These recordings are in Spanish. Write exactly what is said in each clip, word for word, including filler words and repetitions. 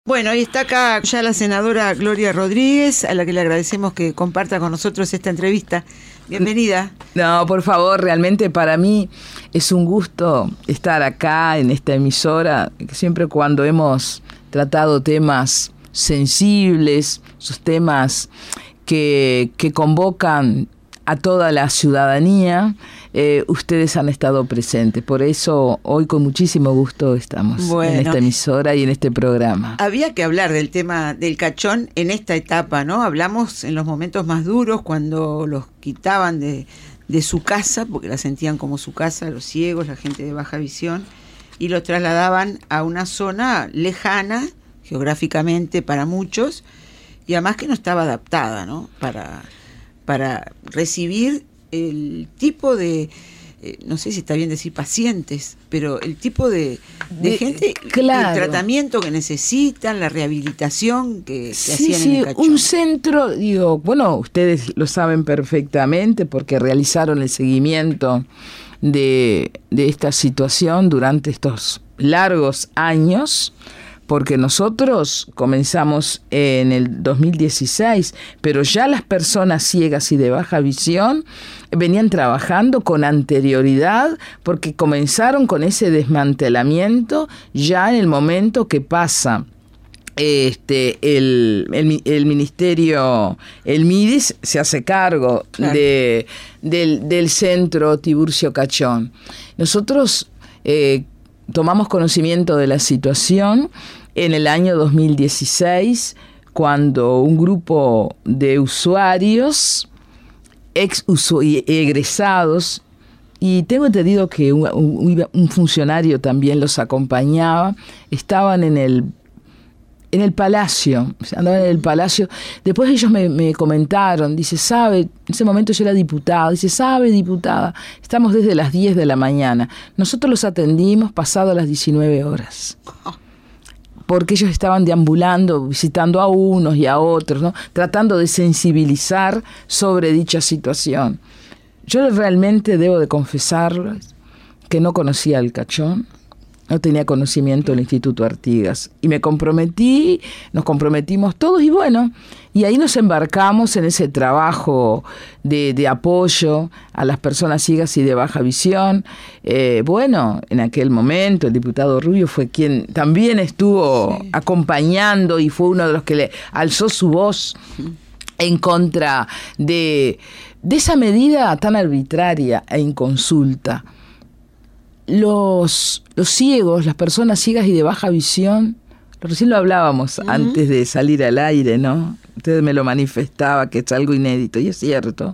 Bueno, y está acá ya la senadora Gloria Rodríguez, a la que le agradecemos que comparta con nosotros esta entrevista. Bienvenida. No, por favor, realmente para mí es un gusto estar acá en esta emisora, siempre cuando hemos tratado temas sensibles, esos temas que, que convocan a toda la ciudadanía, eh, ustedes han estado presentes. Por eso hoy con muchísimo gusto estamos bueno, en esta emisora y en este programa. Había que hablar del tema del cachón en esta etapa, ¿no? Hablamos en los momentos más duros, cuando los quitaban de, de su casa, porque la sentían como su casa, los ciegos, la gente de baja visión, y los trasladaban a una zona lejana, geográficamente para muchos, y además que no estaba adaptada, ¿no? Para... para recibir el tipo de, eh, no sé si está bien decir pacientes, pero el tipo de, de, de gente, claro. El tratamiento que necesitan, la rehabilitación que, que sí, hacían sí, en el cachón. Un centro, digo, bueno, ustedes lo saben perfectamente porque realizaron el seguimiento de, de esta situación durante estos largos años. Porque nosotros comenzamos en el dos mil dieciséis, pero ya las personas ciegas y de baja visión venían trabajando con anterioridad, porque comenzaron con ese desmantelamiento ya en el momento que pasa este el, el, el ministerio, el MIDIS se hace cargo claro. de, del, del centro Tiburcio Cachón. Nosotros eh, tomamos conocimiento de la situación en el año dos mil dieciséis, cuando un grupo de usuarios, ex usu- egresados, y tengo entendido que un, un, un funcionario también los acompañaba, estaban en el en el palacio, andaban en el palacio. Después ellos me, me comentaron, dice, sabe, en ese momento yo era diputada, dice, sabe, diputada, estamos desde las diez de la mañana. Nosotros los atendimos pasado las diecinueve horas. Porque ellos estaban deambulando, visitando a unos y a otros, ¿no? Tratando de sensibilizar sobre dicha situación. Yo realmente debo de confesarles que no conocía el cachón, no tenía conocimiento del Instituto Artigas. Y me comprometí, nos comprometimos todos y bueno, y ahí nos embarcamos en ese trabajo de, de apoyo a las personas ciegas y de baja visión. Eh, bueno, en aquel momento el diputado Rubio fue quien también estuvo sí. acompañando y fue uno de los que le alzó su voz en contra de, de esa medida tan arbitraria e inconsulta. Los, los ciegos, las personas ciegas y de baja visión, recién lo hablábamos uh-huh. antes de salir al aire, ¿no? Usted me lo manifestaba, que es algo inédito, y es cierto.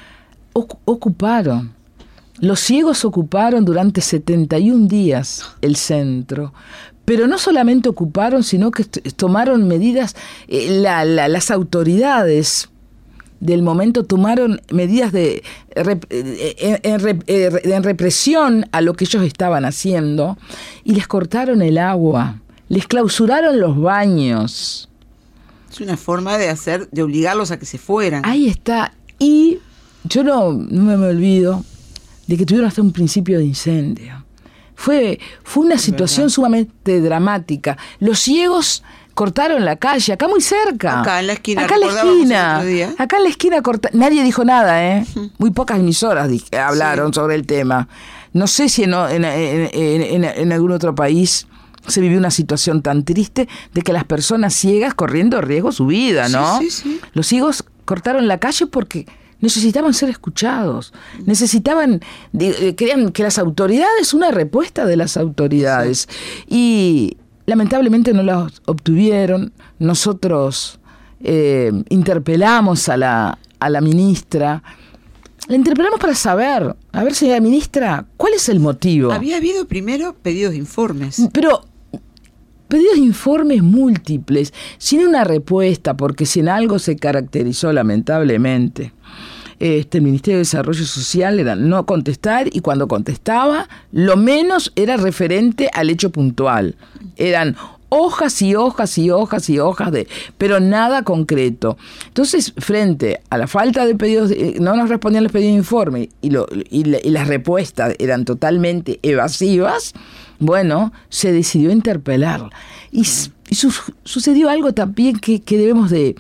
O, ocuparon, los ciegos ocuparon durante setenta y un días el centro, pero no solamente ocuparon, sino que t- tomaron medidas, eh, la, la, las autoridades del momento tomaron medidas de rep- en, en, rep- en represión a lo que ellos estaban haciendo y les cortaron el agua, les clausuraron los baños. Es una forma de hacer, de obligarlos a que se fueran. Ahí está. Y yo no, no me olvido de que tuvieron hasta un principio de incendio. Fue, fue una situación sumamente dramática. Los ciegos cortaron la calle, acá muy cerca. Acá en la esquina. Acá en la esquina. Acá en la esquina corta. Nadie dijo nada, ¿eh? Uh-huh. Muy pocas emisoras dije, hablaron sí. sobre el tema. No sé si en, en, en, en, en algún otro país se vivió una situación tan triste de que las personas ciegas corriendo riesgo su vida, ¿no? Sí, sí, sí. Los ciegos cortaron la calle porque necesitaban ser escuchados, necesitaban, de, querían que las autoridades, una respuesta de las autoridades. Sí. Y lamentablemente no la obtuvieron. Nosotros eh, interpelamos a la, a la ministra. La interpelamos para saber, a ver, señora ministra, ¿cuál es el motivo? Había habido primero pedidos de informes. Pero pedidos de informes múltiples, sin una respuesta, porque si en algo se caracterizó lamentablemente este el Ministerio de Desarrollo Social era no contestar, y cuando contestaba, lo menos era referente al hecho puntual. Eran hojas y hojas y hojas y hojas, de, pero nada concreto. Entonces, frente a la falta de pedidos, de, no nos respondían los pedidos de informe y, lo, y, la, y las respuestas eran totalmente evasivas, bueno, se decidió interpelar. Y, y su, sucedió algo también que, que debemos de,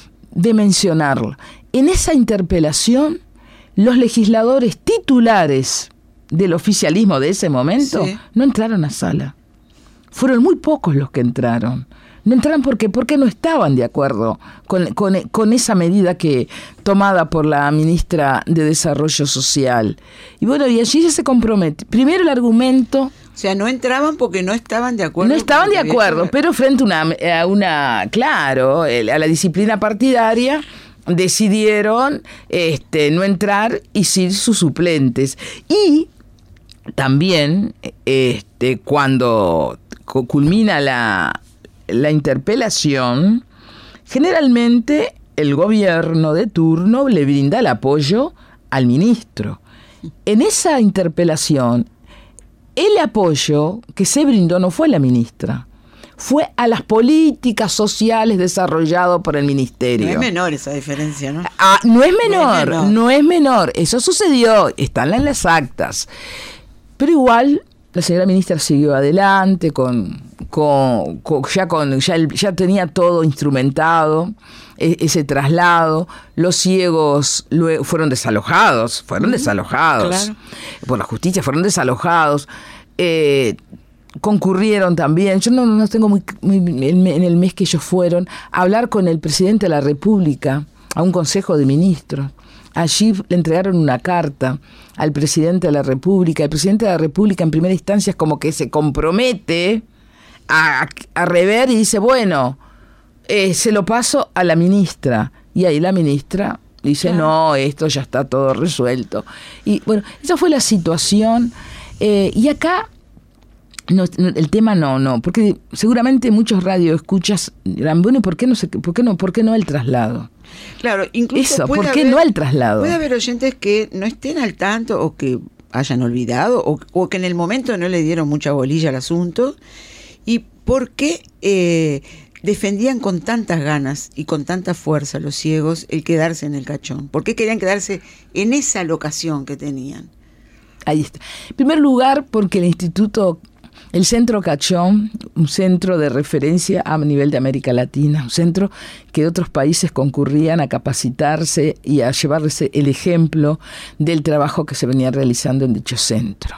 de mencionar. En esa interpelación, los legisladores titulares del oficialismo de ese momento sí. no entraron a sala. Fueron muy pocos los que entraron. No entraron porque, porque no estaban de acuerdo con, con, con esa medida que tomada por la ministra de Desarrollo Social. Y bueno, y allí ya se compromete. Primero el argumento... O sea, no entraban porque no estaban de acuerdo. No estaban de acuerdo, había... pero frente a una, a una, claro, a la disciplina partidaria, decidieron este, no entrar y ser sus suplentes. Y también, este, cuando culmina la... la interpelación, generalmente el gobierno de turno le brinda el apoyo al ministro. En esa interpelación, el apoyo que se brindó no fue a la ministra, fue a las políticas sociales desarrolladas por el ministerio. No es menor esa diferencia, ¿no? Ah, no es menor, no es menor, no es menor. Eso sucedió, están en las actas. Pero igual, la señora ministra siguió adelante con... Con, con, ya, con, ya, ya tenía todo instrumentado, e, ese traslado. Los ciegos luego fueron desalojados, fueron uh-huh. desalojados claro. por la justicia, fueron desalojados. Eh, concurrieron también, yo no, no tengo muy, muy en el mes que ellos fueron, a hablar con el presidente de la República, a un consejo de ministros. Allí le entregaron una carta al presidente de la República. El presidente de la República en primera instancia es como que se compromete A, a rever y dice, bueno, eh, se lo paso a la ministra. Y ahí la ministra dice, claro. no, esto ya está todo resuelto. Y bueno, esa fue la situación. Eh, y acá, no, no, el tema no, no, porque seguramente muchos radioescuchas dirán, bueno, ¿por qué no, se, por qué no, por qué no el traslado? Claro, incluso Eso, puede ¿por qué haber, no el traslado? Puede haber oyentes que no estén al tanto o que hayan olvidado o, o que en el momento no le dieron mucha bolilla al asunto. ¿Y por qué eh, defendían con tantas ganas y con tanta fuerza los ciegos el quedarse en el Cachón? ¿Por qué querían quedarse en esa locación que tenían? Ahí está. En primer lugar, porque el Instituto, el Centro Cachón, un centro de referencia a nivel de América Latina, un centro que otros países concurrían a capacitarse y a llevarse el ejemplo del trabajo que se venía realizando en dicho centro.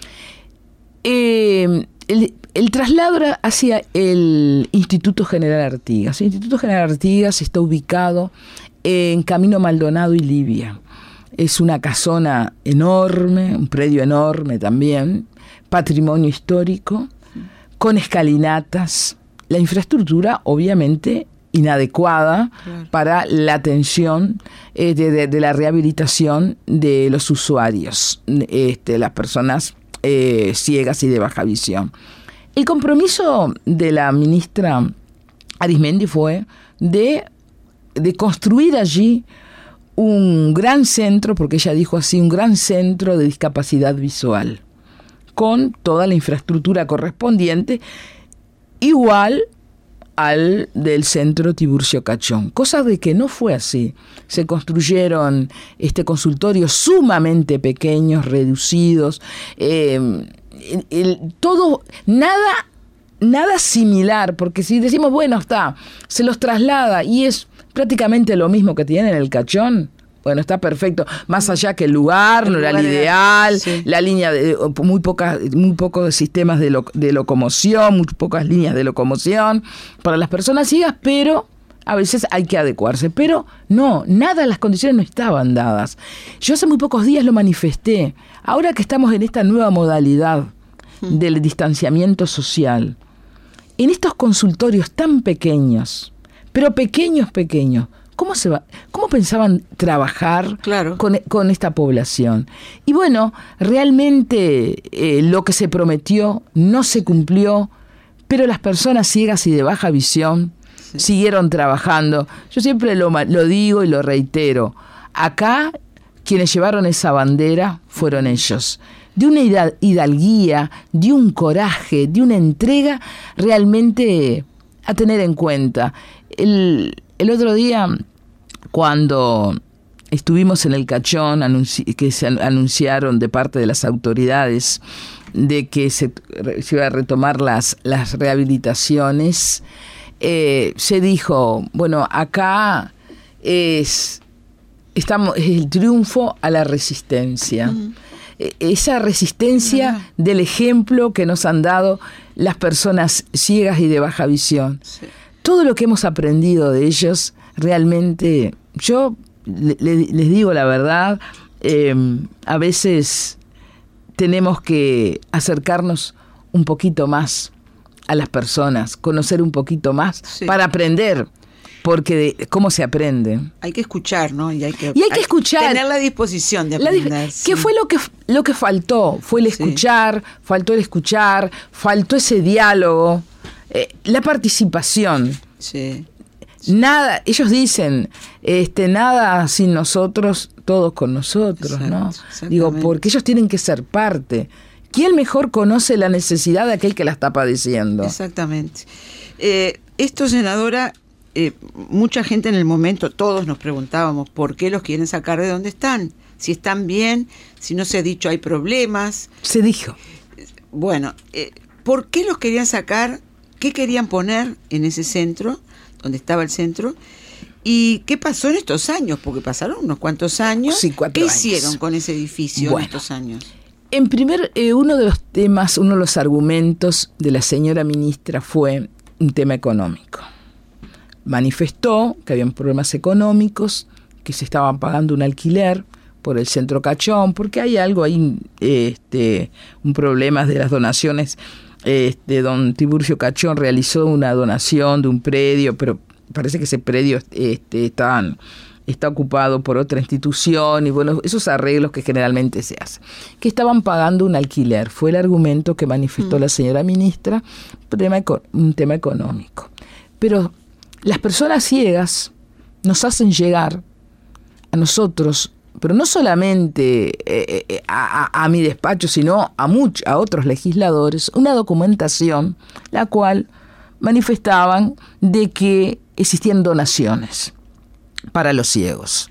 Eh, el, El traslado era hacia el Instituto General Artigas. El Instituto General Artigas está ubicado en Camino Maldonado y Libia. Es una casona enorme, un predio enorme también, patrimonio histórico, con escalinatas. La infraestructura, obviamente, inadecuada claro. para la atención eh, de, de, de la rehabilitación de los usuarios, este, las personas eh, ciegas y de baja visión. El compromiso de la ministra Arismendi fue de, de construir allí un gran centro, porque ella dijo así, un gran centro de discapacidad visual, con toda la infraestructura correspondiente, igual al del centro Tiburcio Cachón, cosa de que no fue así. Se construyeron este consultorios sumamente pequeños, reducidos, eh, El, el, todo, nada, nada similar, porque si decimos, bueno, está, se los traslada y es prácticamente lo mismo que tienen en el Cachón, bueno, está perfecto, más allá que el lugar el no lugar era el ideal, sí. la línea de muy pocas, muy pocos sistemas de, lo, de locomoción, muy pocas líneas de locomoción para las personas ciegas, pero a veces hay que adecuarse, pero no, nada, las condiciones no estaban dadas. Yo hace muy pocos días lo manifesté. Ahora que estamos en esta nueva modalidad del distanciamiento social, en estos consultorios tan pequeños, pero pequeños, pequeños, ¿cómo se va, cómo pensaban trabajar claro. con, con esta población? Y bueno, realmente eh, lo que se prometió no se cumplió, pero las personas ciegas y de baja visión sí. siguieron trabajando. Yo siempre lo, lo digo y lo reitero. Acá quienes llevaron esa bandera fueron ellos. De una hidalguía, de un coraje, de una entrega realmente a tener en cuenta. El, el otro día, cuando estuvimos en el Cachón, anunci- que se anunciaron de parte de las autoridades de que se, se iba a retomar las, las rehabilitaciones, eh, se dijo, bueno, acá es, estamos, es el triunfo a la resistencia. Uh-huh. Esa resistencia uh-huh. del ejemplo que nos han dado las personas ciegas y de baja visión. Sí. Todo lo que hemos aprendido de ellos, realmente, yo le, le, les digo la verdad, eh, a veces tenemos que acercarnos un poquito más a las personas, conocer un poquito más, sí, para aprender, porque de, ¿cómo se aprende? Hay que escuchar, ¿no? Y hay que, y hay que hay escuchar. Tener la disposición de aprender. La, sí. ¿Qué fue lo que, lo que faltó? Fue el escuchar, sí, faltó el escuchar, faltó ese diálogo, eh, la participación. Sí. Nada, ellos dicen, este, nada sin nosotros, todos con nosotros, exacto, ¿no? Digo, porque ellos tienen que ser parte. ¿Quién mejor conoce la necesidad de aquel que la está padeciendo? Exactamente. Eh, esto, senadora, eh, mucha gente en el momento, todos nos preguntábamos por qué los quieren sacar de donde están. Si están bien, si no se ha dicho hay problemas. Se dijo. Bueno, eh, ¿por qué los querían sacar? ¿Qué querían poner en ese centro, donde estaba el centro? ¿Y qué pasó en estos años? Porque pasaron unos cuantos años. Sí, cuatro ¿Qué años. hicieron con ese edificio bueno, en estos años? En primer, eh, uno de los temas, uno de los argumentos de la señora ministra fue un tema económico. Manifestó que habían problemas económicos, que se estaban pagando un alquiler por el Centro Cachón, porque hay algo ahí, este, un problema de las donaciones. Este, don Tiburcio Cachón realizó una donación de un predio, pero parece que ese predio este, está, está ocupado por otra institución, y bueno, esos arreglos que generalmente se hacen, que estaban pagando un alquiler, fue el argumento que manifestó mm. la señora ministra, tema, un tema económico. Pero las personas ciegas nos hacen llegar a nosotros, pero no solamente eh, a, a, a mi despacho, sino a, much, a otros legisladores, una documentación la cual manifestaban de que existían donaciones para los ciegos.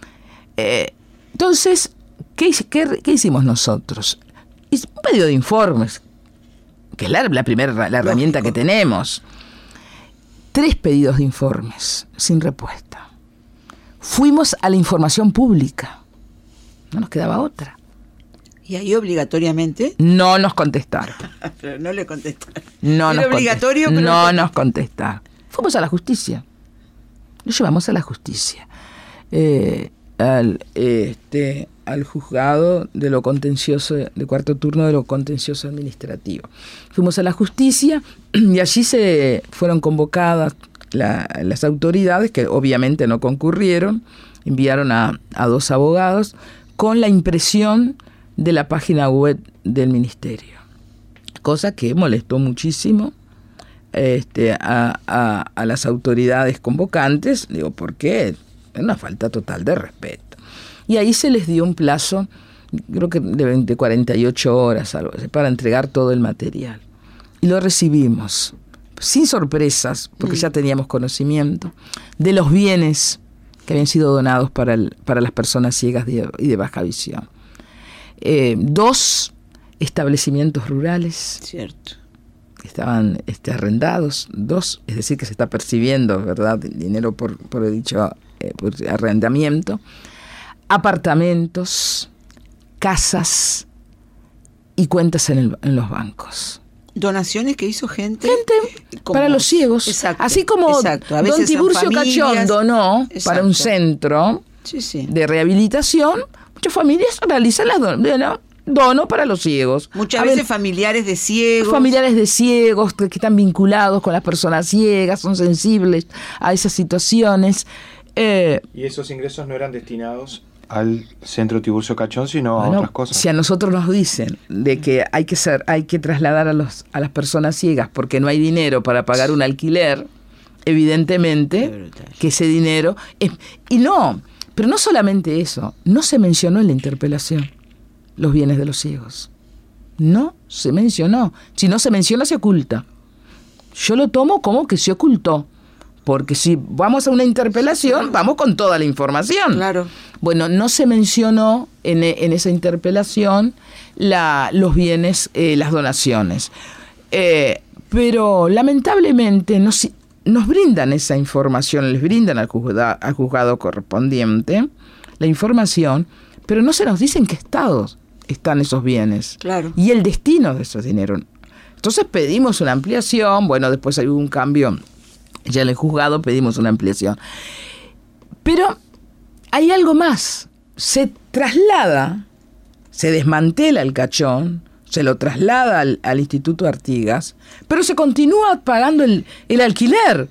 Eh, entonces, ¿qué, qué, ¿qué hicimos nosotros? Un pedido de informes, que es la, la primera la herramienta que tenemos. Tres pedidos de informes sin respuesta. Fuimos a la información pública. No nos quedaba otra. ¿Y ahí obligatoriamente? No nos contestaron. Pero no le contestaron. No Era nos obligatorio, pero no nos contestaron. Fuimos a la justicia. Lo llevamos a la justicia. Eh, al, este, al juzgado de lo contencioso, de cuarto turno de lo contencioso administrativo. Fuimos a la justicia y allí se fueron convocadas La, las autoridades, que obviamente no concurrieron, enviaron a, a dos abogados con la impresión de la página web del ministerio, cosa que molestó muchísimo este, a, a, a las autoridades convocantes, digo, porque es una falta total de respeto. Y ahí se les dio un plazo, creo que de, de cuarenta y ocho horas, algo así, para entregar todo el material. Y lo recibimos sin sorpresas, porque mm. ya teníamos conocimiento de los bienes que habían sido donados para, el, para las personas ciegas de, y de baja visión. Eh, dos establecimientos rurales. Cierto. Que estaban este, arrendados, dos, es decir, que se está percibiendo, ¿verdad?, dinero por, por dicho eh, por arrendamiento, apartamentos, casas y cuentas en, el, en los bancos. Donaciones que hizo gente. Gente como, para los ciegos. Exacto, así como exacto. Don Tiburcio Cachón donó exacto. para un centro sí, sí. de rehabilitación, muchas familias realizan las donaciones. Dono para los ciegos. Muchas a veces ver, familiares de ciegos. Familiares de ciegos que, que están vinculados con las personas ciegas, son sensibles a esas situaciones. Eh, ¿Y esos ingresos no eran destinados al Centro Tiburcio Cachón, sino bueno, a otras cosas? Si a nosotros nos dicen de que hay que ser, hay que trasladar a los a las personas ciegas porque no hay dinero para pagar un alquiler, evidentemente que ese dinero es, y no, pero no solamente eso, no se mencionó en la interpelación los bienes de los ciegos. No se mencionó. Si no se menciona, se oculta. Yo lo tomo como que se ocultó, Porque si vamos a una interpelación, vamos con toda la información. Claro. Bueno, no se mencionó en, en esa interpelación la, los bienes, eh, las donaciones. Eh, pero lamentablemente nos, nos brindan esa información, les brindan al juzgado, al juzgado correspondiente la información, pero no se nos dice en qué estados están esos bienes. Claro. Y el destino de esos dineros. Entonces pedimos una ampliación, bueno, después hay un cambio, ya en el juzgado pedimos una ampliación. Pero hay algo más, se traslada, se desmantela el Cachón, se lo traslada al, al Instituto Artigas, pero se continúa pagando el, el alquiler,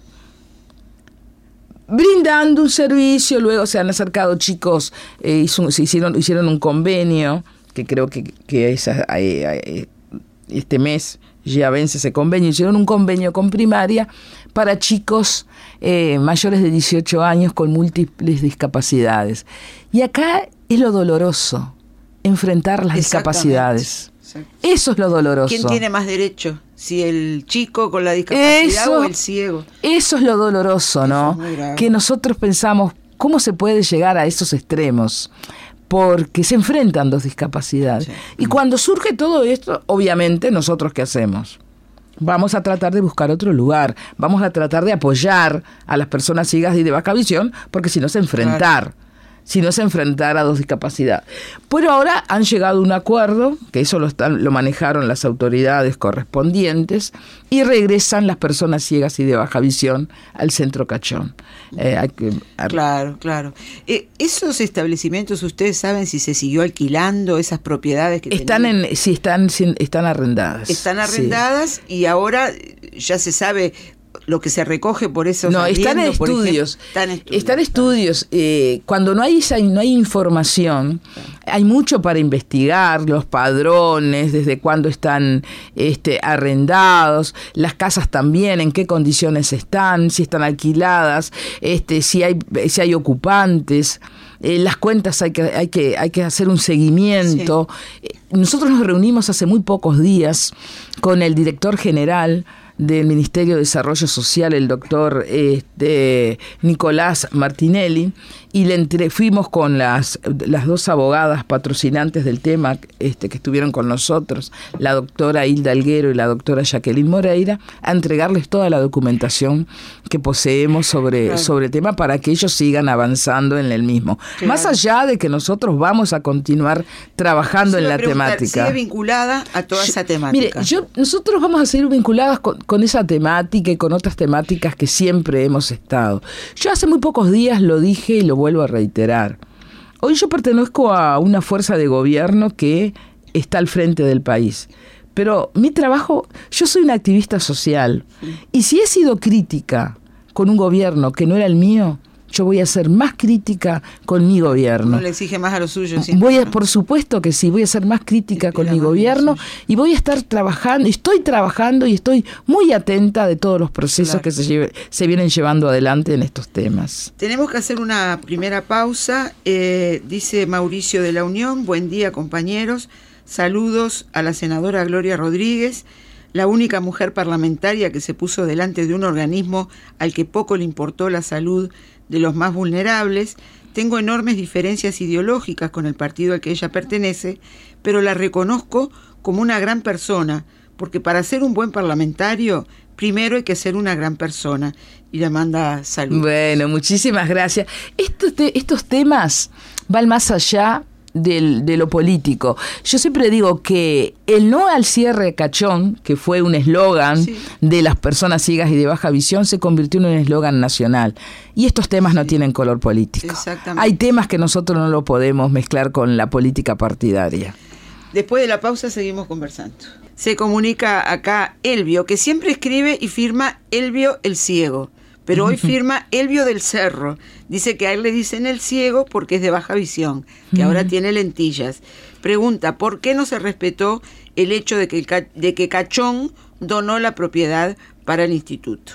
brindando un servicio. Luego se han acercado chicos, eh, hizo, se hicieron, hicieron un convenio, que creo que, que es, eh, eh, este mes ya vence ese convenio, hicieron un convenio con primaria para chicos eh, mayores de dieciocho años con múltiples discapacidades. Y acá es lo doloroso, enfrentar las discapacidades. Exacto. Eso es lo doloroso. ¿Quién tiene más derecho? Si el chico con la discapacidad eso, o el ciego. Eso es lo doloroso, ¿no? Que nosotros pensamos, ¿cómo se puede llegar a esos extremos? Porque se enfrentan dos discapacidades. Sí. Y cuando surge todo esto, obviamente, ¿nosotros qué hacemos? Vamos a tratar de buscar otro lugar, vamos a tratar de apoyar a las personas ciegas y de baja visión, porque si no es enfrentar, claro. si no es enfrentar a dos discapacidades. Pero ahora han llegado a un acuerdo, que eso lo, están, lo manejaron las autoridades correspondientes, y regresan las personas ciegas y de baja visión al Centro Cachón. Eh, hay que, a... Claro, claro. Eh, ¿Esos establecimientos, ustedes saben si se siguió alquilando esas propiedades que están tenían? en, sí, están, están arrendadas. Están arrendadas sí. Y ahora ya se sabe lo que se recoge por esos no están en estudios están estudios están estudios eh, cuando no hay esa, no hay información, hay mucho para investigar, los padrones, desde cuándo están este arrendados, las casas también, en qué condiciones están, si están alquiladas, este si hay si hay ocupantes. Eh, las cuentas hay que, hay que, hay que hacer un seguimiento. Sí. Eh, nosotros nos reunimos hace muy pocos días con el director general del Ministerio de Desarrollo Social, el doctor este, Nicolás Martinelli, y le entre, fuimos con las, las dos abogadas patrocinantes del tema este, que estuvieron con nosotros, la doctora Hilda Alguero y la doctora Jacqueline Moreira, a entregarles toda la documentación que poseemos sobre, claro. sobre el tema para que ellos sigan avanzando en el mismo. Claro. Más allá de que nosotros vamos a continuar trabajando en la temática. ¿Sigue vinculada a toda yo, esa temática? Mire, yo, nosotros vamos a seguir vinculadas con, con esa temática y con otras temáticas que siempre hemos estado. Yo hace muy pocos días lo dije y lo vuelvo a reiterar. Hoy yo pertenezco a una fuerza de gobierno que está al frente del país. Pero mi trabajo, yo soy una activista social. Y si he sido crítica con un gobierno que no era el mío, yo voy a ser más crítica con mi gobierno. No le exige más a los suyos. ¿Sí? Voy a, por supuesto que sí, voy a ser más crítica con mi gobierno y voy a estar trabajando, estoy trabajando y estoy muy atenta de todos los procesos claro. que se, lleve, se vienen llevando adelante en estos temas. Tenemos que hacer una primera pausa. Eh, dice Mauricio de la Unión, buen día compañeros, saludos a la senadora Gloria Rodríguez, la única mujer parlamentaria que se puso delante de un organismo al que poco le importó la salud de los más vulnerables. Tengo enormes diferencias ideológicas con el partido al que ella pertenece, pero la reconozco como una gran persona, porque para ser un buen parlamentario, primero hay que ser una gran persona. Y le manda salud. Bueno, muchísimas gracias. Estos, te, estos temas van más allá Del, de lo político. Yo siempre digo que el no al cierre Cachón, que fue un eslogan sí. de las personas ciegas y de baja visión, se convirtió en un eslogan nacional. Y estos temas sí. no tienen color político. Exactamente. Hay temas que nosotros no lo podemos mezclar con la política partidaria. Después de la pausa seguimos conversando. Se comunica acá Elvio, que siempre escribe y firma Elvio el Ciego. Pero hoy firma Elvio del Cerro. Dice que a él le dicen el ciego porque es de baja visión, que mm. ahora tiene lentillas. Pregunta, ¿por qué no se respetó el hecho de que, el, de que Cachón donó la propiedad para el instituto?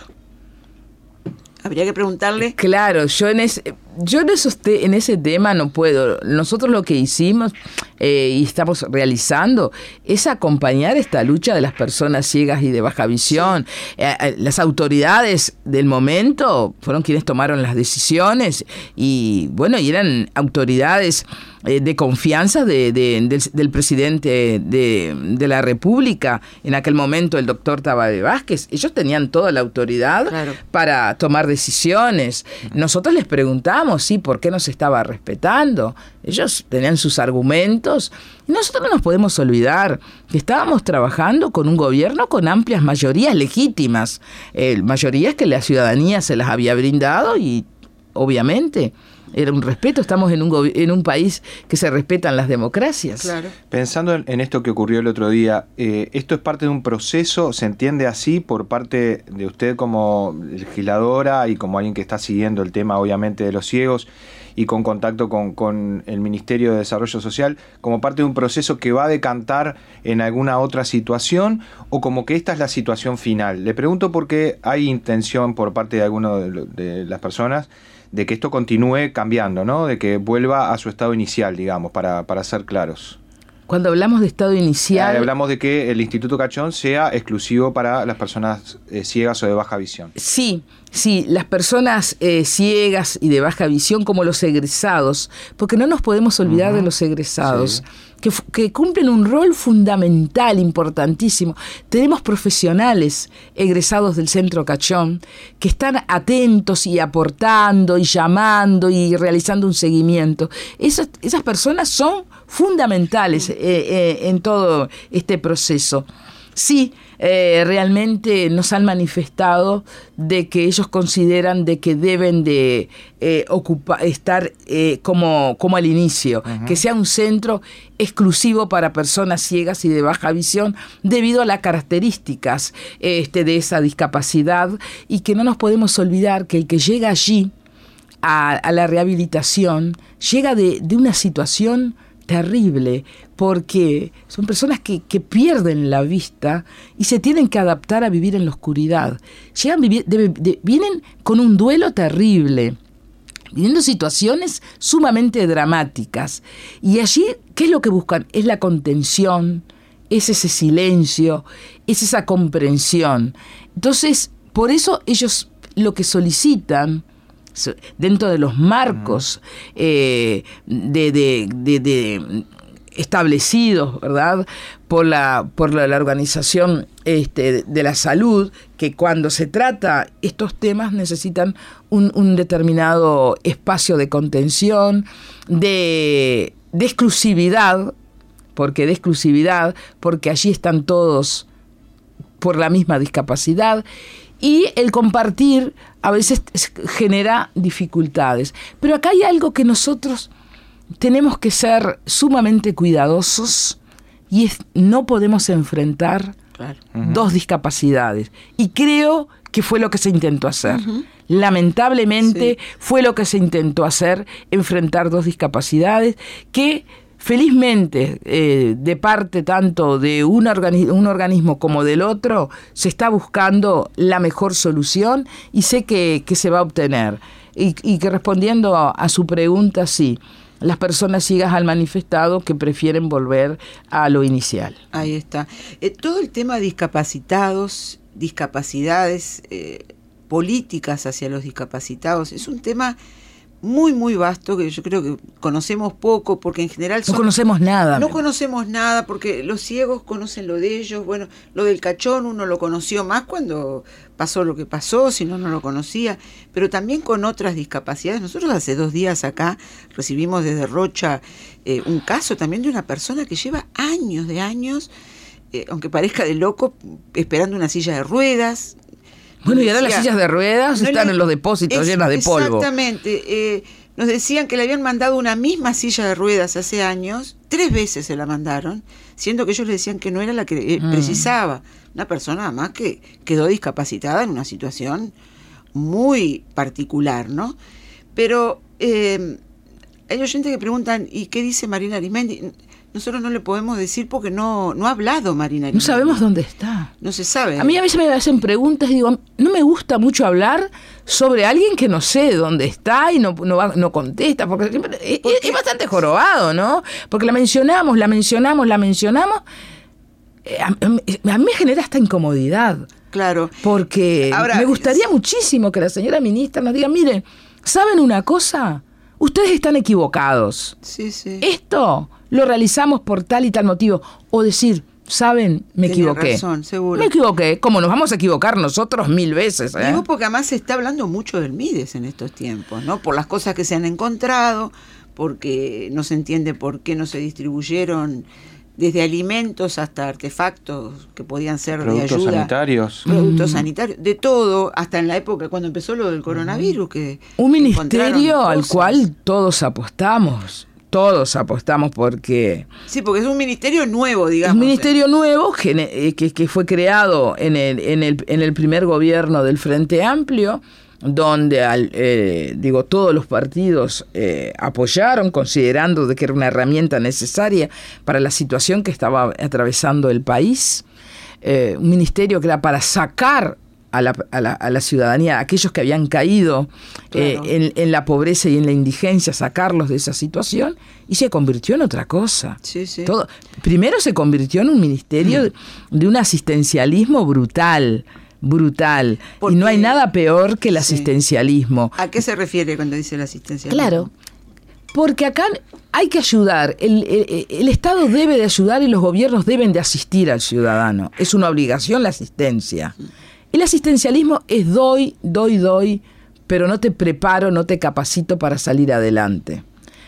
Habría que preguntarle. Claro, yo en ese, yo en, esos te, en ese tema no puedo. Nosotros lo que hicimos, eh, y estamos realizando es acompañar esta lucha de las personas ciegas y de baja visión. Sí. Eh, eh, las autoridades del momento fueron quienes tomaron las decisiones y bueno, y eran autoridades eh, de confianza de, de, del, del presidente de, de la República, en aquel momento el doctor Tabaré Vázquez. Ellos tenían toda la autoridad, claro, para tomar decisiones. Nosotros les preguntamos, sí, ¿por qué no se estaba respetando? Ellos tenían sus argumentos. Y nosotros no nos podemos olvidar que estábamos trabajando con un gobierno con amplias mayorías legítimas, eh, mayorías que la ciudadanía se las había brindado y obviamente era un respeto. Estamos en un, en un país que se respetan las democracias. Claro. Pensando en, en esto que ocurrió el otro día, eh, ¿esto es parte de un proceso? ¿Se entiende así por parte de usted como legisladora y como alguien que está siguiendo el tema, obviamente, de los ciegos y con contacto con, con el Ministerio de Desarrollo Social, como parte de un proceso que va a decantar en alguna otra situación o como que esta es la situación final? Le pregunto porque hay intención por parte de alguna de, de las personas de que esto continúe cambiando, ¿no? De que vuelva a su estado inicial, digamos, para, para ser claros. Cuando hablamos de estado inicial... Eh, hablamos de que el Instituto Cachón sea exclusivo para las personas eh, ciegas o de baja visión. Sí, sí, las personas eh, ciegas y de baja visión, como los egresados, porque no nos podemos olvidar, uh-huh, de los egresados, sí, que, que cumplen un rol fundamental, importantísimo. Tenemos profesionales egresados del Centro Cachón que están atentos y aportando y llamando y realizando un seguimiento. Esas, esas personas son fundamentales eh, eh, en todo este proceso. Sí, eh, realmente nos han manifestado de que ellos consideran de que deben de eh, ocupar, estar eh, como, como al inicio, uh-huh, que sea un centro exclusivo para personas ciegas y de baja visión debido a las características este, de esa discapacidad, y que no nos podemos olvidar que el que llega allí a, a la rehabilitación llega de, de una situación terrible, porque son personas que, que pierden la vista y se tienen que adaptar a vivir en la oscuridad. Llegan vivir, de, de, vienen con un duelo terrible, viviendo situaciones sumamente dramáticas. Y allí, ¿qué es lo que buscan? Es la contención, es ese silencio, es esa comprensión. Entonces, por eso ellos lo que solicitan, dentro de los marcos eh, de, de, de, de establecidos, ¿verdad?, por la por la, la organización este, de la salud, que cuando se trata estos temas necesitan un, un determinado espacio de contención, de, de exclusividad, porque de exclusividad, porque allí están todos por la misma discapacidad. Y el compartir a veces genera dificultades. Pero acá hay algo que nosotros tenemos que ser sumamente cuidadosos, y es no podemos enfrentar, claro, uh-huh, dos discapacidades. Y creo que fue lo que se intentó hacer. Uh-huh. Lamentablemente, sí, fue lo que se intentó hacer, enfrentar dos discapacidades que... Felizmente, eh, de parte tanto de un, organi- un organismo como del otro, se está buscando la mejor solución y sé que, que se va a obtener. Y, y que respondiendo a, a su pregunta, sí, las personas ciegas han manifestado que prefieren volver a lo inicial. Ahí está. Eh, todo el tema de discapacitados, discapacidades, eh, políticas hacia los discapacitados, es un tema muy, muy vasto, que yo creo que conocemos poco, porque en general son, no conocemos nada. No conocemos nada, porque los ciegos conocen lo de ellos. Bueno, lo del Cachón uno lo conoció más cuando pasó lo que pasó, si no, no lo conocía, pero también con otras discapacidades. Nosotros hace dos días acá recibimos desde Rocha eh, un caso también de una persona que lleva años de años, eh, aunque parezca de loco, esperando una silla de ruedas. Bueno, y ahora las sillas de ruedas no están le, en los depósitos es, llenas de polvo. Exactamente. Eh, nos decían que le habían mandado una misma silla de ruedas hace años, tres veces se la mandaron, siendo que ellos le decían que no era la que eh, mm. precisaba. Una persona además que quedó discapacitada en una situación muy particular, ¿no? Pero eh, hay oyentes que preguntan, ¿y qué dice Marina Arismendi? nosotros no le podemos decir porque no, no ha hablado Marina. No sabemos dónde está. No se sabe. A mí a veces me hacen preguntas y digo, no me gusta mucho hablar sobre alguien que no sé dónde está y no, no, va, no contesta, porque siempre, es, es bastante jorobado, ¿no? Porque la mencionamos, la mencionamos, la mencionamos. A, a, a mí me genera esta incomodidad. Claro. Porque Ahora, me gustaría es... muchísimo que la señora ministra nos diga, miren, ¿saben una cosa? Ustedes están equivocados. Sí, sí. Esto lo realizamos por tal y tal motivo. O decir, ¿saben? Me Tiene equivoqué. razón, seguro. Me equivoqué. ¿Cómo nos vamos a equivocar nosotros mil veces? ¿eh? Digo porque además se está hablando mucho del Mides en estos tiempos, ¿no? Por las cosas que se han encontrado, porque no se entiende por qué no se distribuyeron desde alimentos hasta artefactos que podían ser de ayuda. Productos sanitarios. Productos Mm. sanitarios, de todo, hasta en la época cuando empezó lo del coronavirus. que Un ministerio al cosas. cual todos apostamos, todos apostamos porque... Sí, porque es un ministerio nuevo, digamos. Un ministerio nuevo que, que, que fue creado en el, en, el, en el primer gobierno del Frente Amplio, donde al, eh, digo todos los partidos eh, apoyaron, considerando de que era una herramienta necesaria para la situación que estaba atravesando el país, eh, un ministerio que era para sacar a la, a la, a la ciudadanía, a aquellos que habían caído eh, claro. en, en la pobreza y en la indigencia, sacarlos de esa situación, y se convirtió en otra cosa. Sí, sí. Todo, primero se convirtió en un ministerio de, de un asistencialismo brutal, brutal. Porque, y no hay nada peor que el asistencialismo. Sí. ¿A qué se refiere cuando dice el asistencialismo? Claro, porque acá hay que ayudar. El, el, el Estado debe de ayudar y los gobiernos deben de asistir al ciudadano. Es una obligación la asistencia. El asistencialismo es doy, doy, doy, pero no te preparo, no te capacito para salir adelante.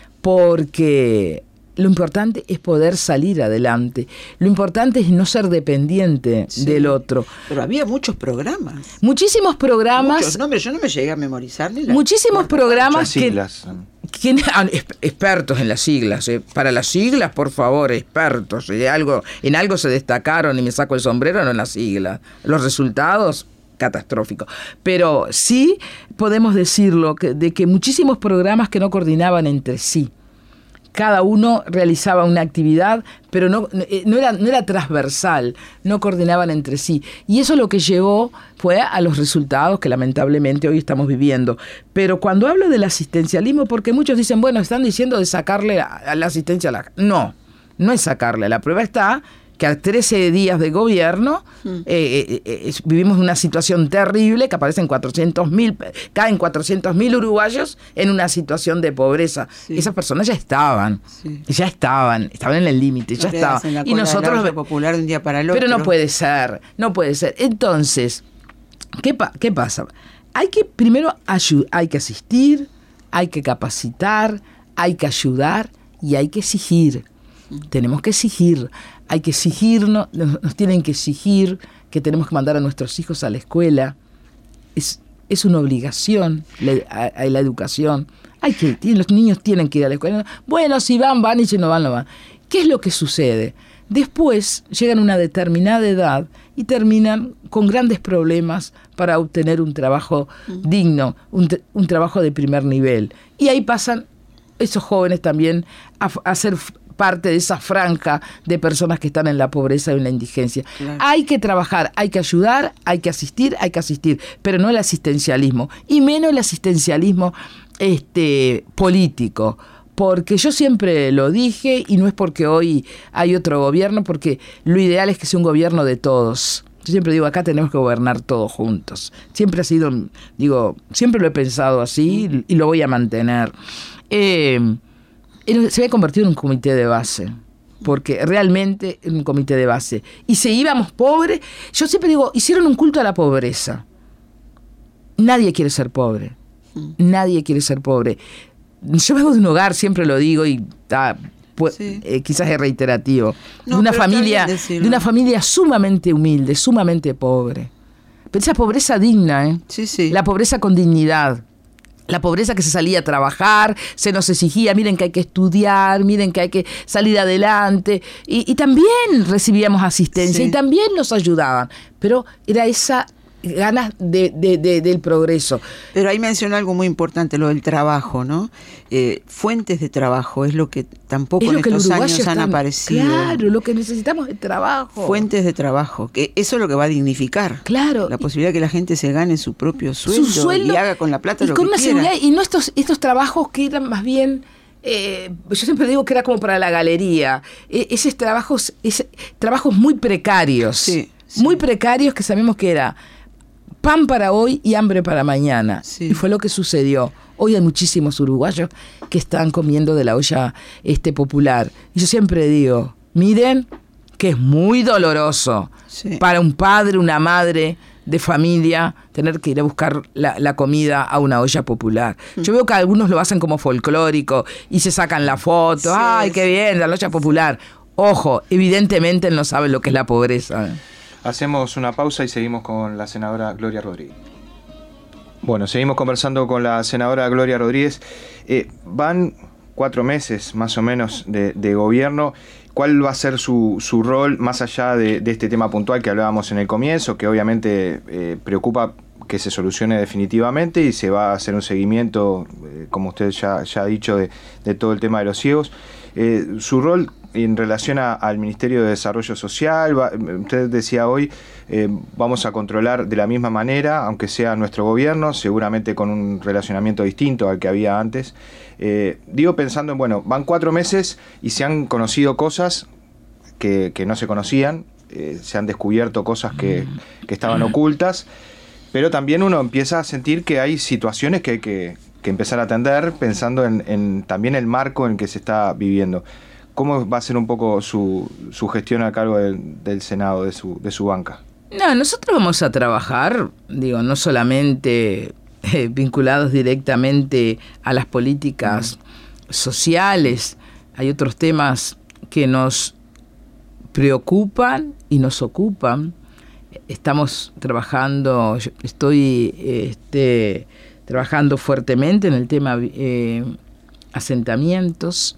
Porque... lo importante es poder salir adelante. Lo importante es no ser dependiente sí, del otro. Pero había muchos programas. Muchísimos programas. Muchos nombres, yo no me llegué a memorizar ni la Muchísimos programas que, siglas. que expertos en las siglas. Eh. Para las siglas, por favor, expertos. Eh. Algo, en algo se destacaron y me saco el sombrero, no en las siglas. Los resultados, catastróficos. Pero sí podemos decirlo, que, de que muchísimos programas que no coordinaban entre sí. Cada uno realizaba una actividad, pero no, no, era, no era transversal, no coordinaban entre sí. Y eso lo que llevó fue a los resultados que lamentablemente hoy estamos viviendo. Pero cuando hablo del asistencialismo, porque muchos dicen, bueno, están diciendo de sacarle a, a la asistencia a la... No, no es sacarle. La prueba está que a trece días de gobierno mm. eh, eh, eh, vivimos una situación terrible, que aparecen cuatrocientos mil, caen cuatrocientos mil uruguayos en una situación de pobreza. Sí. Esas personas ya estaban, sí. ya estaban, estaban en el límite, no ya estaban. Y nosotros popular de un día para el otro. Pero no puede ser, no puede ser. Entonces, ¿qué, pa- qué pasa? Hay que primero ayud- hay que asistir, hay que capacitar, hay que ayudar y hay que exigir. Mm. Tenemos que exigir. Hay que exigirnos, nos, nos tienen que exigir que tenemos que mandar a nuestros hijos a la escuela. Es, es una obligación la, a, a la educación. Hay que, los niños tienen que ir a la escuela. Bueno, si van, van, y si no van, no van. ¿Qué es lo que sucede? Después llegan a una determinada edad y terminan con grandes problemas para obtener un trabajo mm. digno, un, un trabajo de primer nivel. Y ahí pasan esos jóvenes también a, a ser parte de esa franja de personas que están en la pobreza y en la indigencia. Claro. Hay que trabajar, hay que ayudar, hay que asistir, hay que asistir, pero no el asistencialismo, y menos el asistencialismo este, político, porque yo siempre lo dije, y no es porque hoy hay otro gobierno, porque lo ideal es que sea un gobierno de todos. Yo siempre digo, acá tenemos que gobernar todos juntos. Siempre ha sido, digo, siempre lo he pensado así mm. y lo voy a mantener. Eh, se había convertido en un comité de base, porque realmente en un comité de base. Y si íbamos pobres, yo siempre digo, hicieron un culto a la pobreza. Nadie quiere ser pobre. Nadie quiere ser pobre. Yo vengo de un hogar, siempre lo digo, y ah, pues, sí. eh, quizás es reiterativo, no, de una familia, de una familia sumamente humilde, sumamente pobre. Pero esa pobreza digna, ¿eh? Sí, sí. La pobreza con dignidad. La pobreza que se salía a trabajar, se nos exigía, miren que hay que estudiar, miren que hay que salir adelante. Y, y también recibíamos asistencia sí. y también nos ayudaban. Pero era esa ganas de, de, de, del progreso. Pero ahí menciona algo muy importante, lo del trabajo, ¿no? Eh, fuentes de trabajo es lo que tampoco en estos años han está, aparecido. Claro, lo que necesitamos es trabajo. Fuentes de trabajo, que eso es lo que va a dignificar. Claro. La posibilidad de que la gente se gane su propio sueldo, su sueldo y haga con la plata y lo con que una quiera. Seguridad, y no estos, estos trabajos que eran más bien... Eh, yo siempre digo que era como para la galería. Eh, esos trabajos, ese, trabajos muy precarios. Sí, sí. Muy precarios que sabemos que era pan para hoy y hambre para mañana. Sí. Y fue lo que sucedió. Hoy hay muchísimos uruguayos que están comiendo de la olla este popular. Y yo siempre digo, miren que es muy doloroso Sí. para un padre, una madre de familia, tener que ir a buscar la, la comida a una olla popular. Mm. Yo veo que algunos lo hacen como folclórico y se sacan la foto. Sí, ¡ay, qué bien, la olla popular! Ojo, evidentemente no saben lo que es la pobreza. Hacemos una pausa y seguimos con la senadora Gloria Rodríguez. Bueno, seguimos conversando con la senadora Gloria Rodríguez. Eh, van cuatro meses más o menos de, de gobierno. ¿Cuál va a ser su, su rol más allá de, de este tema puntual que hablábamos en el comienzo, que obviamente eh, preocupa que se solucione definitivamente y se va a hacer un seguimiento, eh, como usted ya, ya ha dicho, de, de todo el tema de los ciegos? Eh, su rol en relación a, al Ministerio de Desarrollo Social, va, usted decía hoy, eh, vamos a controlar de la misma manera, aunque sea nuestro gobierno, seguramente con un relacionamiento distinto al que había antes. Eh, digo pensando en, bueno, van cuatro meses y se han conocido cosas que, que no se conocían, eh, se han descubierto cosas que, que estaban ocultas, pero también uno empieza a sentir que hay situaciones que hay que, que empezar a atender, pensando en, en también el marco en el que se está viviendo. ¿Cómo va a ser un poco su, su gestión a cargo del, del Senado, de su, de su banca? No, nosotros vamos a trabajar, digo, no solamente eh, vinculados directamente a las políticas mm. sociales, hay otros temas que nos preocupan y nos ocupan. Estamos trabajando, yo estoy este, trabajando fuertemente en el tema eh, asentamientos,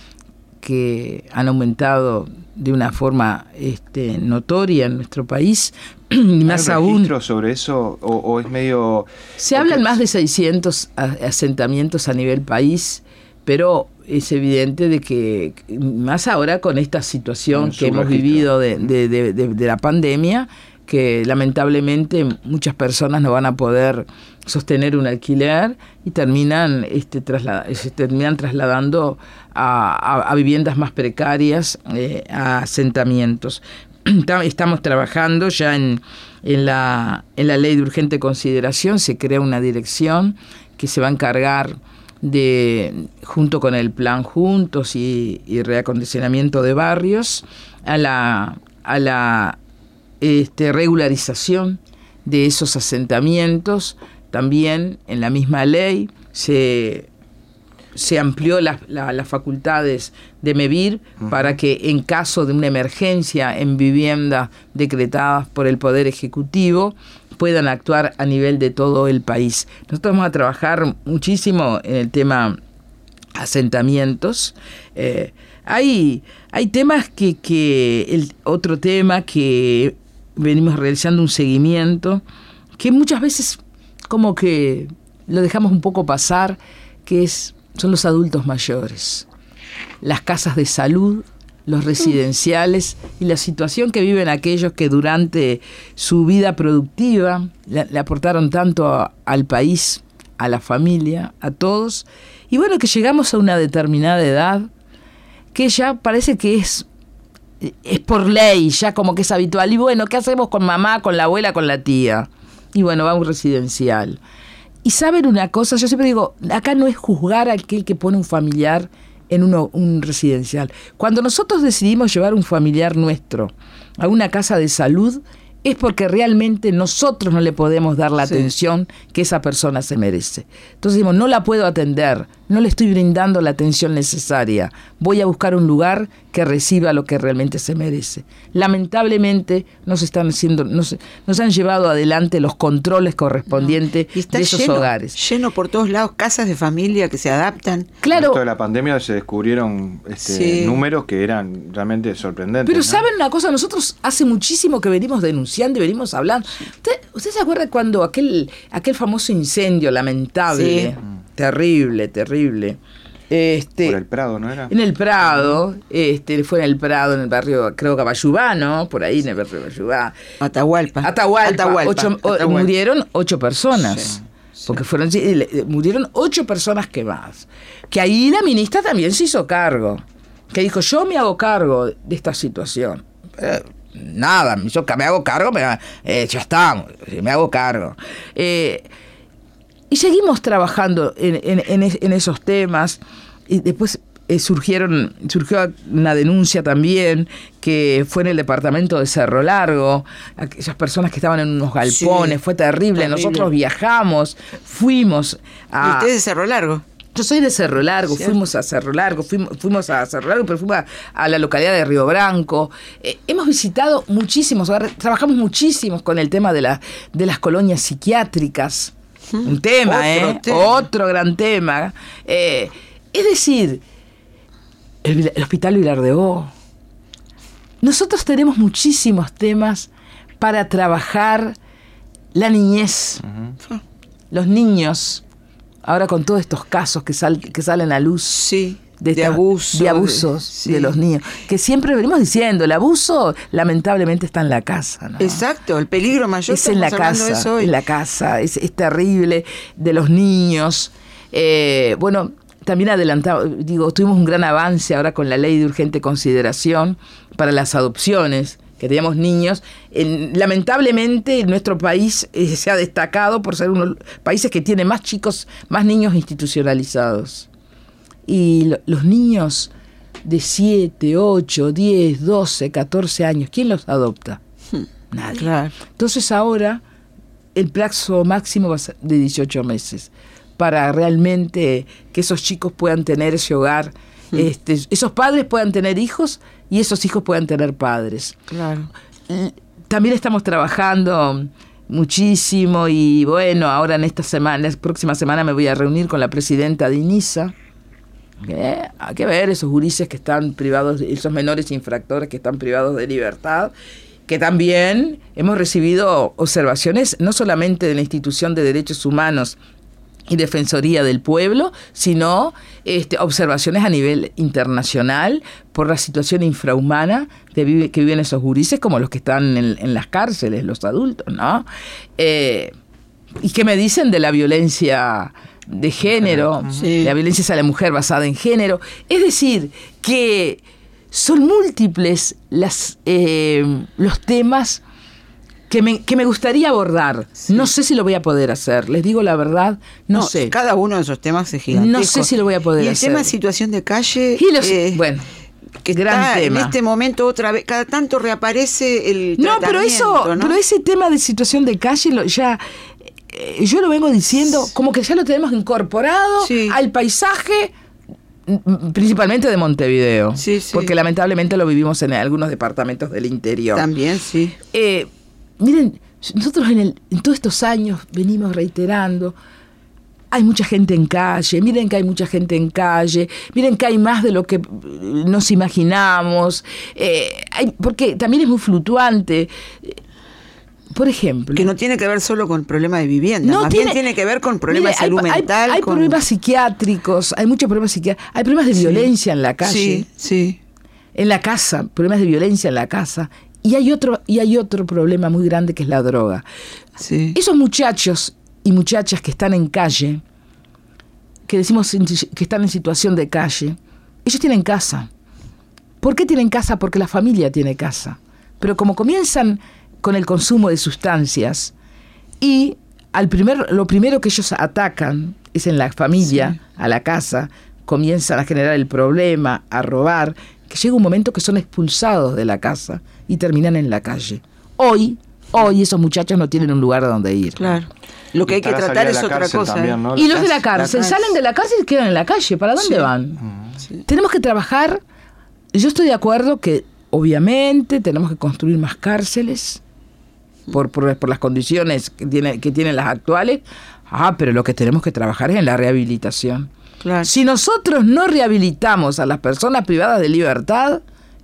que han aumentado de una forma este, notoria en nuestro país. Más ¿Hay aún, registro sobre eso o, o es medio...? Se hablan más de seiscientos asentamientos a nivel país, pero es evidente de que más ahora con esta situación que hemos vivido de, de, de, de, de la pandemia, que lamentablemente muchas personas no van a poder sostener un alquiler y terminan este traslad- se terminan trasladando a, a, a viviendas más precarias, eh, a asentamientos. Estamos trabajando ya en, en, la, en la ley de urgente consideración, se crea una dirección que se va a encargar de, junto con el plan Juntos y, y reacondicionamiento de barrios, a la, a la este, regularización de esos asentamientos. También en la misma ley se, se amplió las la, la facultades de MEVIR uh-huh. para que en caso de una emergencia en viviendas decretadas por el Poder Ejecutivo puedan actuar a nivel de todo el país. Nosotros vamos a trabajar muchísimo en el tema asentamientos. Eh, hay, hay temas que, que el otro tema que venimos realizando un seguimiento, que muchas veces como que lo dejamos un poco pasar, que es son los adultos mayores, las casas de salud, los residenciales y la situación que viven aquellos que durante su vida productiva le, le aportaron tanto a, al país, a la familia, a todos, y bueno, que llegamos a una determinada edad que ya parece que es es por ley, ya como que es habitual. Y bueno, ¿qué hacemos con mamá, con la abuela, con la tía? Y bueno, va a un residencial. Y saben una cosa, yo siempre digo, acá no es juzgar a aquel que pone un familiar en uno, un residencial. Cuando nosotros decidimos llevar un familiar nuestro a una casa de salud, es porque realmente nosotros no le podemos dar la sí. atención que esa persona se merece. Entonces decimos, no la puedo atender, no le estoy brindando la atención necesaria, voy a buscar un lugar que reciba lo que realmente se merece. Lamentablemente nos están haciendo, nos, nos han llevado adelante los controles correspondientes no. de esos lleno, hogares. Lleno por todos lados, casas de familia que se adaptan. Claro. Esto de la pandemia se descubrieron este, sí. números que eran realmente sorprendentes. Pero ¿no? ¿saben una cosa? Nosotros hace muchísimo que venimos denunciando denunciando y venimos hablando. ¿Usted, usted se acuerda cuando aquel, aquel famoso incendio lamentable, sí. terrible, terrible? Este, por el Prado, ¿no era? En el Prado, este, fue en el Prado, en el barrio, creo que Caballubá, ¿no? Por ahí en el barrio de Caballubá. Atahualpa. Atahualpa. Atahualpa. Ocho, Atahualpa. O, murieron ocho personas. Sí, sí. Porque fueron, murieron ocho personas quemadas. Que ahí la ministra también se hizo cargo. Que dijo, yo me hago cargo de esta situación. Eh, nada, yo me hago cargo, me, eh, ya estamos, me hago cargo. Eh, y seguimos trabajando en, en, en, en esos temas. Y después eh, surgieron, surgió una denuncia también que fue en el departamento de Cerro Largo, aquellas personas que estaban en unos galpones, sí, fue terrible. terrible. Nosotros viajamos, fuimos a... ¿Y usted es de Cerro Largo? Yo soy de Cerro Largo, ¿cierto? fuimos a Cerro Largo, fuimos, fuimos a Cerro Largo, pero fuimos a, a la localidad de Río Branco. Eh, hemos visitado muchísimos, trabajamos muchísimos con el tema de, la, de las colonias psiquiátricas. Hmm. Un tema, Otro ¿eh? Tema. Otro gran tema. Eh, es decir, el, el Hospital Vilar de O. Nosotros tenemos muchísimos temas para trabajar la niñez, uh-huh. los niños. Ahora con todos estos casos que, sal, que salen a luz sí, de, de, esta, abuso, de abusos de, sí. de los niños, que siempre venimos diciendo, el abuso lamentablemente está en la casa, ¿no? Exacto, el peligro mayor es en la casa, eso hoy. en la casa, es, es terrible, de los niños. Eh, bueno, también adelantado, digo, tuvimos un gran avance ahora con la ley de urgente consideración para las adopciones, que teníamos niños. En, lamentablemente en nuestro país eh, se ha destacado por ser uno de los países que tiene más chicos, más niños institucionalizados. Y lo, los niños de siete, ocho, diez, doce, catorce años, ¿quién los adopta? Hmm, Nadie. Claro. Entonces ahora el plazo máximo va a ser de dieciocho meses para realmente que esos chicos puedan tener ese hogar. Este, esos padres puedan tener hijos y esos hijos puedan tener padres. Claro. También estamos trabajando muchísimo y bueno, ahora en esta semana, la próxima semana me voy a reunir con la presidenta de INISA. Eh, hay que ver esos gurises que están privados, esos menores infractores que están privados de libertad, que también hemos recibido observaciones no solamente de la Institución de Derechos Humanos y Defensoría del Pueblo, sino este, observaciones a nivel internacional por la situación infrahumana que, vive, que viven esos gurises, como los que están en, en las cárceles, los adultos, ¿no? Eh, ¿Y qué me dicen de la violencia de género? Sí. La violencia hacia la mujer basada en género. Es decir, que son múltiples las, eh, los temas Que me, que me gustaría abordar. Sí. No sé si lo voy a poder hacer. Les digo la verdad, no, no sé. Cada uno de esos temas es gigantesco. No sé si lo voy a poder y el hacer. El tema de situación de calle... Y los, eh, bueno, que gran está tema. En este momento otra vez, cada tanto reaparece el No, pero eso, ¿no? Pero ese tema de situación de calle lo, ya... Eh, yo lo vengo diciendo, como que ya lo tenemos incorporado sí. al paisaje... principalmente de Montevideo. Sí, sí. Porque lamentablemente lo vivimos en algunos departamentos del interior. También, sí. Eh... Miren, nosotros en, el, en todos estos años venimos reiterando, hay mucha gente en calle, miren que hay mucha gente en calle, miren que hay más de lo que nos imaginamos, eh, hay, porque también es muy fluctuante. Por ejemplo... Que no tiene que ver solo con problemas de vivienda, no más tiene, bien tiene que ver con problemas mire, de salud hay, mental. Hay, hay con... problemas psiquiátricos, hay muchos problemas psiquiátricos, hay problemas de sí, violencia en la calle. Sí, sí. En la casa, problemas de violencia en la casa. Y hay otro, y hay otro problema muy grande que es la droga. Sí. Esos muchachos y muchachas que están en calle, que decimos que están en situación de calle, ellos tienen casa. ¿Por qué tienen casa? Porque la familia tiene casa. Pero como comienzan con el consumo de sustancias y al primer, lo primero que ellos atacan es en la familia, sí. a la casa, comienzan a generar el problema, a robar, que llega un momento que son expulsados de la casa y terminan en la calle. Hoy, hoy esos muchachos no tienen un lugar a donde ir. Claro. Lo que hay que tratar es otra cosa. También, ¿no? Y los de la cárcel, la salen de la cárcel y quedan en la calle. ¿Para dónde sí. van? Sí. Tenemos que trabajar. Yo estoy de acuerdo que, obviamente, tenemos que construir más cárceles por, por, por las condiciones que, tiene, que tienen las actuales. Ah, pero lo que tenemos que trabajar es en la rehabilitación. Claro. Si nosotros no rehabilitamos a las personas privadas de libertad,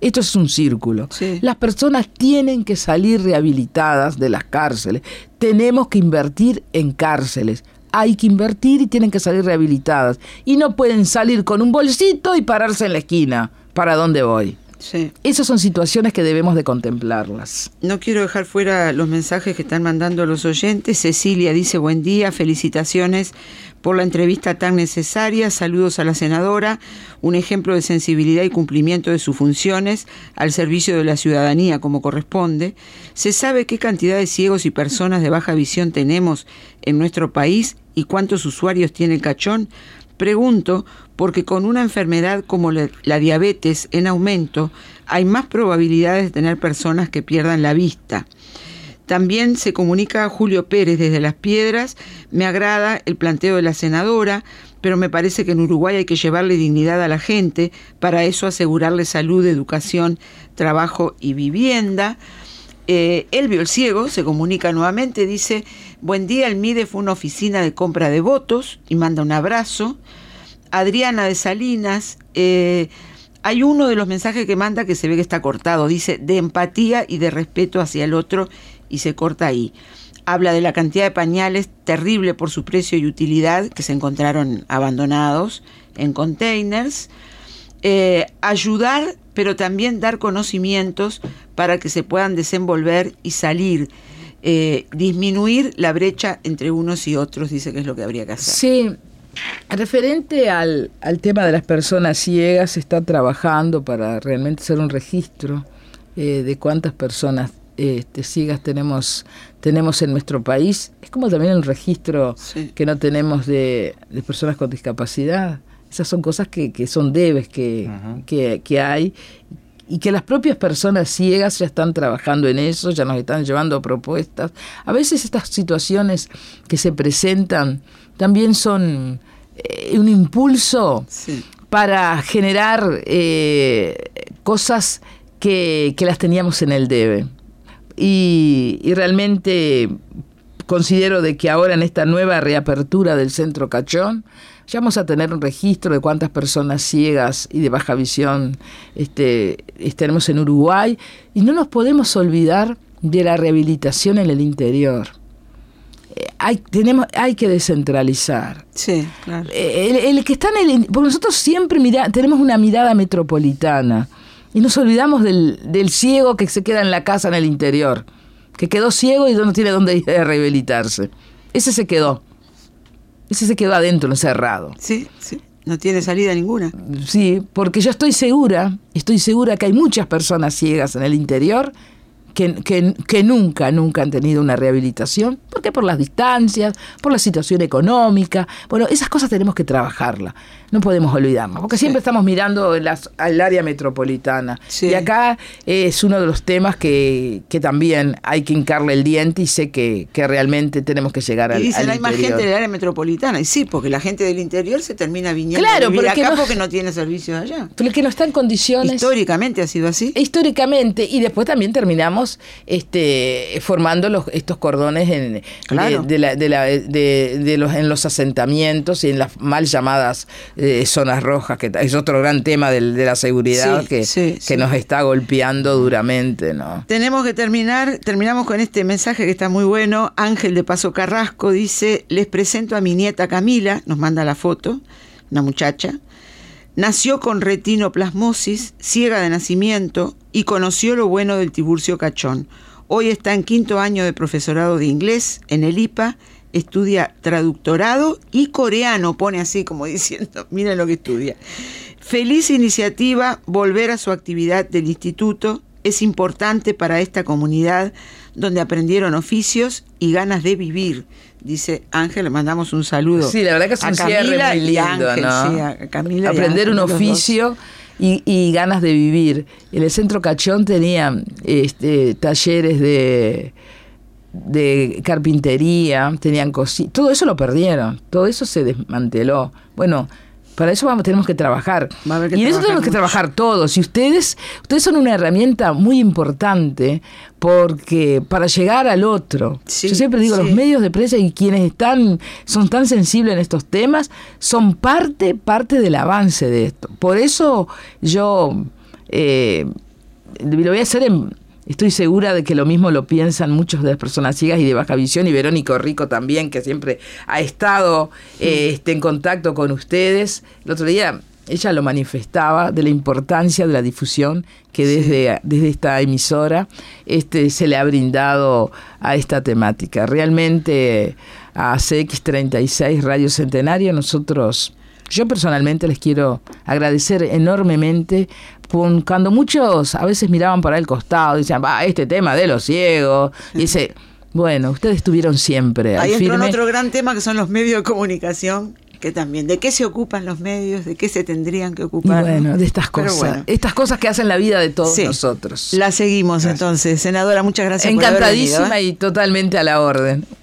Esto es un círculo. Sí. Las personas tienen que salir rehabilitadas de las cárceles. Tenemos que invertir en cárceles. Hay que invertir y tienen que salir rehabilitadas. Y no pueden salir con un bolsito y pararse en la esquina. ¿Para dónde voy? Sí. Esas son situaciones que debemos de contemplarlas. No quiero dejar fuera los mensajes que están mandando los oyentes. Cecilia dice: buen día, felicitaciones por la entrevista tan necesaria, saludos a la senadora, un ejemplo de sensibilidad y cumplimiento de sus funciones al servicio de la ciudadanía como corresponde. ¿Se sabe qué cantidad de ciegos y personas de baja visión tenemos en nuestro país y cuántos usuarios tiene el Cachón? Pregunto porque con una enfermedad como la, la diabetes en aumento, hay más probabilidades de tener personas que pierdan la vista. También se comunica a Julio Pérez desde Las Piedras: me agrada el planteo de la senadora, pero me parece que en Uruguay hay que llevarle dignidad a la gente, para eso asegurarle salud, educación, trabajo y vivienda. Eh, Elvio el Ciego se comunica nuevamente, dice: buen día, el MIDE fue una oficina de compra de votos, y manda un abrazo. Adriana de Salinas, eh, hay uno de los mensajes que manda que se ve que está cortado, dice: de empatía y de respeto hacia el otro, y se corta ahí. Habla de la cantidad de pañales, terrible por su precio y utilidad, que se encontraron abandonados en containers. Eh, ayudar, pero también dar conocimientos para que se puedan desenvolver y salir. Eh, disminuir la brecha entre unos y otros, dice que es lo que habría que hacer. Sí, referente al, al tema de las personas ciegas, se está trabajando para realmente hacer un registro eh, de cuántas personas este, ciegas tenemos tenemos en nuestro país. Es como también el registro sí. que no tenemos de, de personas con discapacidad. Esas son cosas que, que son debes que, uh-huh. que, que hay, y que las propias personas ciegas ya están trabajando en eso, ya nos están llevando propuestas. A veces estas situaciones que se presentan también son eh, un impulso sí. para generar eh, cosas que, que las teníamos en el debe. Y, y realmente considero de que ahora en esta nueva reapertura del Centro Cachón ya vamos a tener un registro de cuántas personas ciegas y de baja visión este, tenemos en Uruguay, y no nos podemos olvidar de la rehabilitación en el interior. Eh, hay, tenemos, hay que descentralizar. Sí, claro. Eh, el, el que está en el, porque nosotros siempre mira, tenemos una mirada metropolitana y nos olvidamos del, del ciego que se queda en la casa en el interior, que quedó ciego y no tiene dónde ir a rehabilitarse. Ese se quedó. Ese se quedó adentro, encerrado. Sí, sí. No tiene salida ninguna. Sí, porque yo estoy segura, estoy segura que hay muchas personas ciegas en el interior que, que, que nunca, nunca han tenido una rehabilitación. ¿Por qué? Por las distancias, por la situación económica. Bueno, esas cosas tenemos que trabajarlas. No podemos olvidarnos, porque siempre sí. estamos mirando en las, al área metropolitana. Sí. Y acá es uno de los temas que, que también hay que hincarle el diente, y sé que, que realmente tenemos que llegar al, al interior. Y dicen, hay más gente del área metropolitana. Y sí, porque la gente del interior se termina viniendo claro, a vivir acá no, porque no tiene servicios allá. Porque no está en condiciones. Históricamente ha sido así. Históricamente. Y después también terminamos este, formando los, estos cordones en, claro. de, de la, de la, de, de los, en los asentamientos y en las mal llamadas Eh, zonas rojas, que es otro gran tema de, de la seguridad sí, que, sí, que sí. nos está golpeando duramente, ¿no? Tenemos que terminar, terminamos con este mensaje que está muy bueno. Ángel de Paso Carrasco dice: les presento a mi nieta Camila, nos manda la foto, una muchacha. Nació con retinoplasmosis, ciega de nacimiento, y conoció lo bueno del Tiburcio Cachón. Hoy está en quinto año de profesorado de inglés en el I P A. Estudia traductorado y coreano, pone así como diciendo, miren lo que estudia. Feliz iniciativa, volver a su actividad del instituto. Es importante para esta comunidad donde aprendieron oficios y ganas de vivir, dice Ángel. Le mandamos un saludo. Sí, la verdad que es un cierre muy lindo, Ángel, ¿no? Sí, a Camila aprender Ángel, un oficio y, y ganas de vivir. En el Centro Cachón tenían este, talleres de... de carpintería, tenían cositas, todo eso lo perdieron, todo eso se desmanteló. Bueno, para eso vamos, tenemos que trabajar. Que y en eso tenemos mucho. que trabajar todos. Y ustedes, ustedes son una herramienta muy importante, porque para llegar al otro, sí, yo siempre digo, sí. los medios de prensa y quienes están, son tan sensibles en estos temas, son parte, parte del avance de esto. Por eso yo eh, lo voy a hacer en... Estoy segura de que lo mismo lo piensan muchos de las personas ciegas y de baja visión, y Verónica Rico también, que siempre ha estado eh, este, en contacto con ustedes. El otro día ella lo manifestaba de la importancia de la difusión que desde, sí. desde esta emisora este, se le ha brindado a esta temática. Realmente a C X treinta y seis Radio Centenario nosotros... Yo personalmente les quiero agradecer enormemente, cuando muchos a veces miraban para el costado y decían, va, este tema de los ciegos, y dice, bueno, ustedes estuvieron siempre ahí al entró en firme. otro gran tema que son los medios de comunicación, que también, ¿de qué se ocupan los medios? ¿De qué se tendrían que ocupar? Y bueno, de estas cosas, bueno. estas cosas que hacen la vida de todos sí. nosotros. La seguimos gracias. Entonces, senadora, muchas gracias Encantadísima por haber venido, ¿eh? Y totalmente a la orden.